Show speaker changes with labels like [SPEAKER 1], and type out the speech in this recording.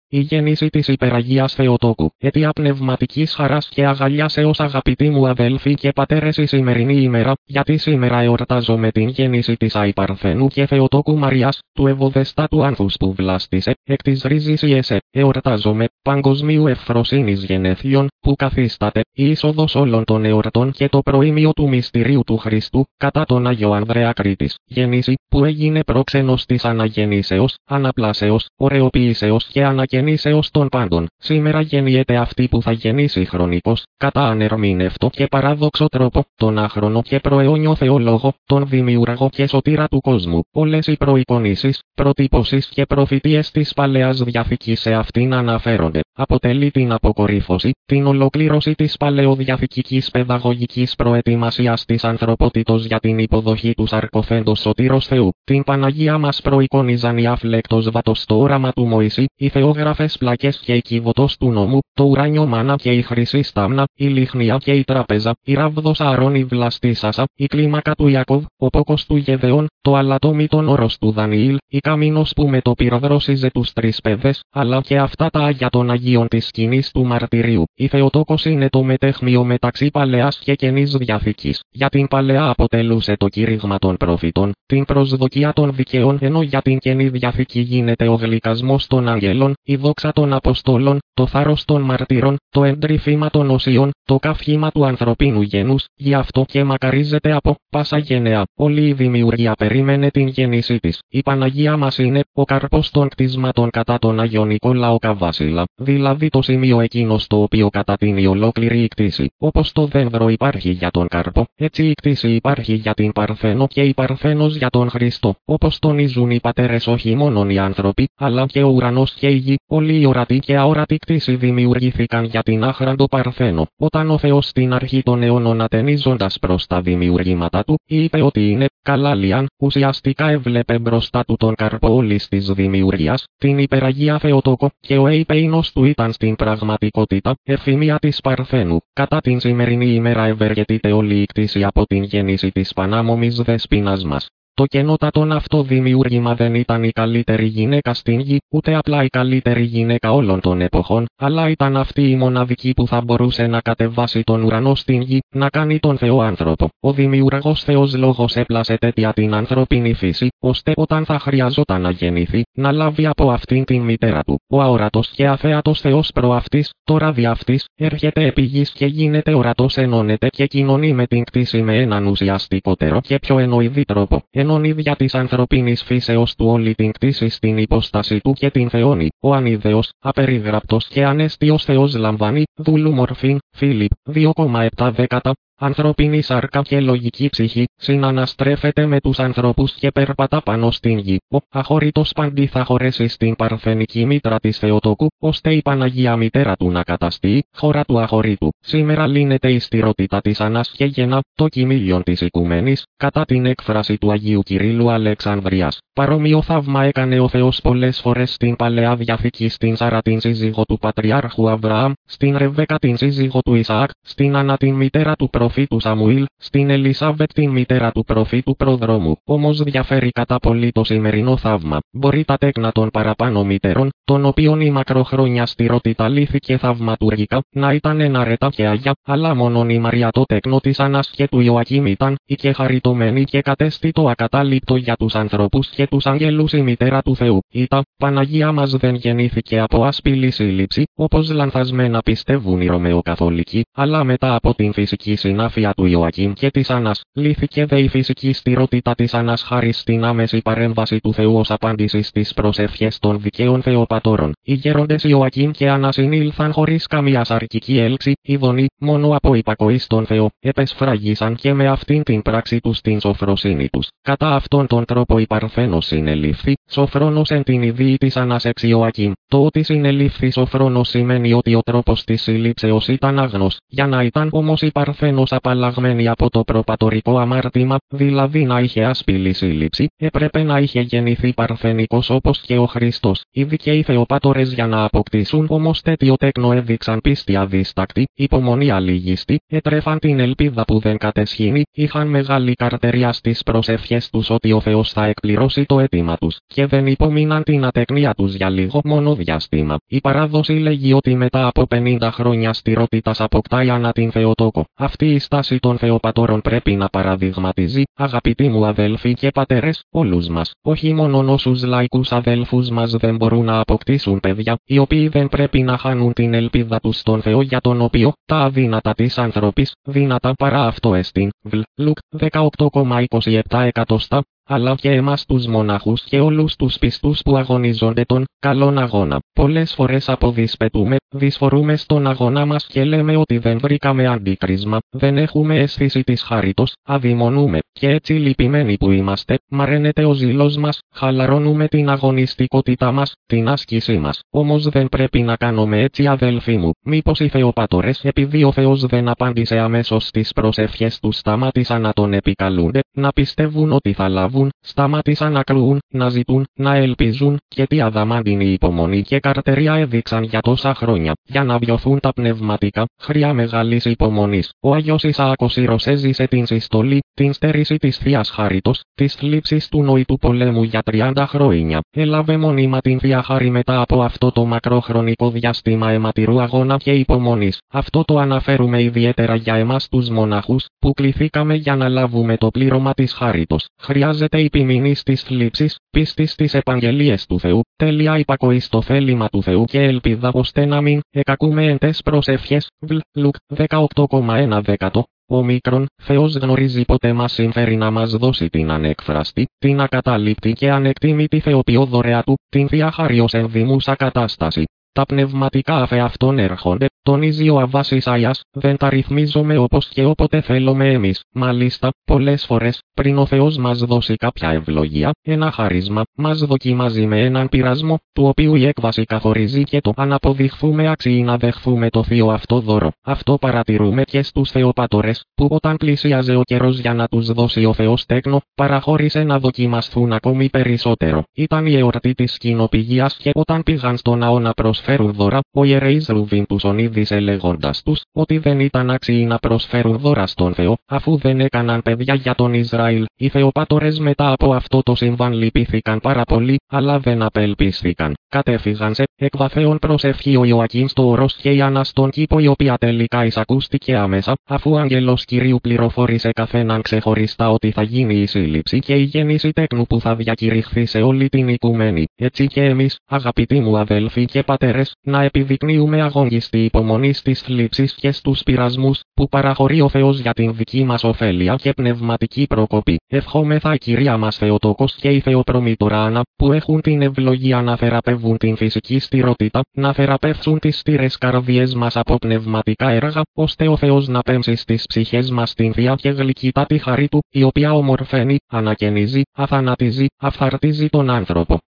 [SPEAKER 1] η γέννηση της υπεραγίας Θεοτόκου, αιτία πνευματικής χαράς και αγαλιάσεως αγαπητοί μου αδέλφοι και πατέρες η σημερινή ημέρα, γιατί σήμερα εορτάζομαι την γέννηση της Αϊ Παρθένου και Θεοτόκου Μαριάς, του ευωδεστάτου άνθους που βλάστησε, εκ της ρίζης Ιεσέ, εορτάζομαι, παγκοσμίου ευφροσύνης γενέθλιων, που καθίσταται, η είσοδος όλων των εορτών και το προήμιο του μυστηρίου του Χριστού, κατά τον Άγιο Ανδρέα Κρήτης, γέννηση, που έγινε πρόξενος της αναγεννήσεως, αναπλάσεως, ωρεοποίησεως και ανακαινήσεως των πάντων. Σήμερα γεννιέται αυτή που θα γεννήσει χρονικός, κατά ανερμήνευτο και παράδοξο τρόπο, τον άχρονο και προαιώνιο Θεολόγο, τον δημιουργό και σωτήρα του κόσμου. Όλες οι προεικονίσεις, προτύπωσεις και προφητείες της Παλαιάς Διαθήκης σε αυτήν αναφέρονται. Αποτελεί την αποκορύφωση, την ολοκλήρωση της παλαιοδιαθηκικής παιδαγωγικής προετοιμασίας της ανθρωπότητος για την υποδοχή του σαρκοφέντος σωτήρος Θεού. Την Παναγία μας προεικονίζαν η αφλέκτος βάτος στο όραμα του Μωυσή, οι θεόγραφες πλάκες και η κύβωτος του νόμου, το ουράνιο μάνα και η χρυσή στάμνα, η λιχνία και η τράπεζα, η ράβδος Ααρών η βλαστή Σάσα, η κλίμακα του Ιακώβ, ο πόκος του Γεδεών, το αλατόμητον όρος του Δανιήλ, η καμίνος που με το πυροδρόσιζε τους τρεις παιδες, αλλά και αυτά τα Άγια των Αγίων της σκηνής του μαρτυρίου. Η Θεοτόκος είναι το μετέχμιο μεταξύ Παλαιάς και Καινής Διαθήκης. Για την Παλαιά αποτελούσε το κήρυγμα των προφητών, την προσδοκία των δικαίων, ενώ για την Καινή Διαθήκη γίνεται ο γλυκασμός των αγγέλων, η δόξα των Αποστόλων, το θάρρος των μαρτύρων, το εντρυφήμα των οσίων, το καύχημα του ανθρωπίνου γένους, γι' αυτό και μακαρίζεται από πάσα γενεά. Όλη η δημιουργία περίμενε την γέννησή της. Η Παναγία μας είναι ο καρπός των κτίσματων κατά τον Άγιο Νικόλαο Καβάσιλα, δηλαδή το σημείο εκείνο στο οποίο κατατείνει ολόκληρη η κτήση. Όπως το δένδρο υπάρχει για τον καρπό, έτσι η κτήση υπάρχει για την Παρθένο και η Παρθένος για τον Χριστό. Όπως τονίζουν οι πατέρες, όχι μόνον οι άνθρωποι, αλλά και ο ουρανός και η γη, όλοι οι ορατοί και αόρατοι κτήση δημιουργήθηκαν για την άχραντο Παρθένο. Όταν ο Θεός στην αρχή των αιώνων ατενίζοντας προς τα δημιουργήματα του, είπε ότι είναι καλά λιάν, ουσιαστικά έβλεπε μπροστά του τον καρπό όλης της δημιουργίας, την υπεραγία Θεοτόκο, και ο αιπέινος του ήταν στην πραγματικότητα εφημεία της Παρθένου. Κατά την σημερινή ημέρα ευεργετείται όλη η κτήση από την γέννηση της πανάμωμης δεσποίνας μας. Το καινότατον αυτό δημιούργημα δεν ήταν η καλύτερη γυναίκα στην γη, ούτε απλά η καλύτερη γυναίκα όλων των εποχών, αλλά ήταν αυτή η μοναδική που θα μπορούσε να κατεβάσει τον ουρανό στην γη, να κάνει τον Θεό άνθρωπο. Ο δημιουργός Θεός Λόγος έπλασε τέτοια την ανθρώπινη φύση, ώστε όταν θα χρειαζόταν να γεννηθεί, να λάβει από αυτήν την μητέρα του. Ο αόρατος και αθέατος Θεός προαυτής, τώρα δι' αυτής, έρχεται επί γης και γίνεται ορατός, ενώνεται και κοινωνεί με την κτήση με έναν ουσιαστικότερο και πιο εννοηδή τρόπο. Ενώνει δια της ανθρωπίνης φύσεως του όλη την κτήση στην υπόσταση του και την θεώνει. Ο ανίδεος, απεριγραπτός και ανέστιος Θεός λαμβάνει, δούλου μορφήν, Φίλιπ, 2,7. Ανθρώπινη σάρκα και λογική ψυχή, συναναστρέφεται με τους ανθρώπους και περπατά πάνω στην γη. Ο αχωρήτος παντί θα χωρέσει στην παρθενική μήτρα της Θεοτόκου, ώστε η Παναγία μητέρα του να καταστεί χώρα του αχωρήτου. Σήμερα λύνεται η στηρότητα της Ανάς και γεννά το κοιμήλιον της οικουμένης, κατά την έκφραση του Αγίου Κυρίλλου Αλεξανδρίας. Παρόμοιο θαύμα έκανε ο Θεός πολλές φορές στην Παλαιά Διαθήκη, στην Σάρα την σύζυγο του Πατριάρχου Αβραάμ, στην Ρεβέκα την σύζυγο του Ισαάκ, στην Άννα την μητέρα του προφήτου Σαμουήλ, στην Ελισάβετ την μητέρα του προφήτου Προδρόμου. Όμως διαφέρει κατά πολύ το σημερινό θαύμα. Μπορεί τα τέκνα των παραπάνω μητέρων, των οποίων η μακροχρόνια στηρότητα λύθηκε θαυματουργικά, να ήταν εναρέτα και άγια, αλλά μόνον η Μαρία το τέκνο της Άννας και του Ιωακήμ ήταν, ή και χαριτωμένη και κατέστη το ακατάληπτο για τους ανθρώπους και τους αγγέλους η μητέρα του Θεού. Η Παναγία μας δεν γεννήθηκε από άσπηλη σύλληψη, όπως λανθασμένα πιστεύουν οι Ρωμαιοκαθολικοί, αλλά μετά από την φυσική συνάφεια του Ιωακήμ και της Άννας, λύθηκε δε η φυσική στηρότητα της Άννας χάρη στην άμεση παρέμβαση του Θεού ως απάντηση στις προσευχές των δικαίων Θεοπατώρων. Οι γέροντες Ιωακήμ και Άννα συνήλθαν χωρίς καμία σαρκική έλξη, ειδονή, μόνο από υπακοή στον Θεό, επεσφράγησαν και με αυτήν την πράξη τους την σοφροσύνη τους. Κατά αυτόν τον τρόπο η Παρθένος συνελήφθη, σοφρόνος εν την ιδίη της Άννας εξ Ιωακήμ. Το ότι συνελήφθη σοφρόνος σημαίνει ότι ο τρόπος της σύλληψεως ήταν άγνος. Για να ήταν όμως η Παρθένος τελείως απαλλαγμένη από το προπατορικό αμάρτημα, δηλαδή να είχε άσπηλη σύλληψη, έπρεπε να είχε γεννηθεί παρθενικός όπως και ο Χριστός. Οι δικαίοι θεοπάτορες για να αποκτήσουν όμως τέτοιο τέκνο έδειξαν πίστη αδίστακτη, υπομονή αλίγιστη, έτρεφαν την ελπίδα που δεν κατεσχήνει, είχαν μεγάλη καρτεριά στις προσευχές τους ότι ο Θεός θα εκπληρώσει το αίτημα τους, και δεν υπομείναν την ατεκνία τους για λίγο μόνο διάστημα. Η παράδοση λέγει ότι μετά από 50 χρόνια στηρότητας αποκτάει ανά την Θεοτόκο. Αυτή η στάση των θεοπατώρων πρέπει να παραδειγματίζει, αγαπητοί μου αδέλφοι και πατέρες, όλους μας. Όχι μόνο όσους λαϊκούς αδέλφους μας δεν μπορούν να αποκτήσουν παιδιά, οι οποίοι δεν πρέπει να χάνουν την ελπίδα τους στον Θεό για τον οποίο τα αδύνατα της ανθρώπης, δυνατά παρά αυτό εστίν. Λουκ 18,27, αλλά και εμάς τους μοναχούς και όλους τους πιστούς που αγωνίζονται τον καλόν αγώνα. Πολλές φορές αποδυσπετούμε, δυσφορούμε στον αγώνα μας και λέμε ότι δεν βρήκαμε αντίκρισμα, δεν έχουμε αίσθηση της χάριτος, αδειμονούμε, και έτσι λυπημένοι που είμαστε, μαραίνεται ο ζήλος μας, χαλαρώνουμε την αγωνιστικότητά μας, την άσκησή μας. Όμως δεν πρέπει να κάνουμε έτσι αδελφοί μου. Μήπως οι θεοπάτορες, επειδή ο Θεός δεν απάντησε αμέσως στις προσευχές τους, σταμάτησαν να τον επικαλούνται, να πιστεύουν ότι θα λάβουν, σταμάτησαν να κλούν, να ζητούν, να ελπίζουν, και τι αδαμάντινη υπομονή και καρτεριά έδειξαν για τόσα χρόνια. Για να βιωθούν τα πνευματικά, χρειά μεγάλης υπομονής. Ο Άγιος Ισαάκος Ήρος έζησε την συστολή, την στέρηση της Θείας Χάριτος, της θλίψης του νοητού πολέμου για 30 χρόνια. Έλαβε μόνιμα την Θεία Χάρη μετά από αυτό το μακροχρονικό διάστημα αιματηρού αγώνα και υπομονής. Αυτό το αναφέρουμε ιδιαίτερα για εμάς τους μοναχούς, που κληθήκαμε για να λάβουμε το πλήρωμα της Χάριτος. Χρειάζεται υπομονή στις θλίψεις, πίστη στις επαγγελίες του Θεού, τέλεια υπακοή στο θέλημα του Θεού και ελπίδα ώστε να μην εκακούμε εν τες προσευχές. Λουκ 18,1. Ο μικρόν Θεός γνωρίζει πότε μας συμφέρει να μας δώσει την ανεκφραστή, την ακατάληπτη και ανεκτήμητη θεοποιό δωρεά του, την Θεία Χάρη ως ενδυμούσα κατάσταση. Τα πνευματικά αφ' αυτόν έρχονται, τονίζει ο Αββάς Ισαΐας, δεν τα ρυθμίζουμε όπως και όποτε θέλουμε εμείς. Μάλιστα, πολλές φορές, πριν ο Θεός μας δώσει κάποια ευλογία, ένα χάρισμα, μας δοκιμάζει με έναν πειρασμό, του οποίου η έκβαση καθορίζει και το αν αποδειχθούμε άξιοι να δεχθούμε το θείο αυτό δώρο. Αυτό παρατηρούμε και στους θεοπάτορες, που όταν πλησίαζε ο καιρός για να τους δώσει ο Θεός τέκνο, παραχώρησε να δοκιμαστούν ακόμη περισσότερο. Ήταν η εορτή της σκηνοπηγίας και όταν πήγαν στο ναό να προσφέρουν δώρα, ο ιερέης Ρουβίν τους ονείδησε λέγοντας τους ότι δεν ήταν άξιοι να προσφέρουν δώρα στον Θεό, αφού δεν έκαναν παιδιά για τον Ισραήλ. Οι θεοπάτορες μετά από αυτό το συμβάν λυπήθηκαν πάρα πολύ, αλλά δεν απελπίστηκαν. Κατέφυγαν σε εκβαθέων προσευχή ο Ιωακήμ στο όρος και η Άννα στον κήπο, η οποία τελικά εισακούστηκε άμεσα, αφού ο άγγελος Κυρίου πληροφόρησε καθέναν ξεχωριστά ότι θα γίνει η σύλληψη και η γέννηση τέκνου που θα διακηρυχθεί σε όλη την οικουμένη. Έτσι και εμείς, αγαπητοί μου αδέλφοι και πατέρες, να επιδεικνύουμε αγωνιστή υπομονή στις θλίψεις και στους πειρασμούς, που παραχωρεί ο Θεός για την δική μας ωφέλεια και πνευματική προκοπή. Ευχόμεθα η Κυρία μας Θεοτόκος και η Θεοπρομήτωρα Άννα, που έχουν την ευλογία να θεραπεύουν την φυσική στηρότητα, να θεραπεύσουν τις στήρες καρδιές μας από πνευματικά έργα, ώστε ο Θεός να πέμψει στις ψυχές μας την Θεία και γλυκύτατη χαρή Του, η οποία ομορφαίνει, ανακαινίζει, αθανατίζει, αφθαρτίζει τον άνθρωπο.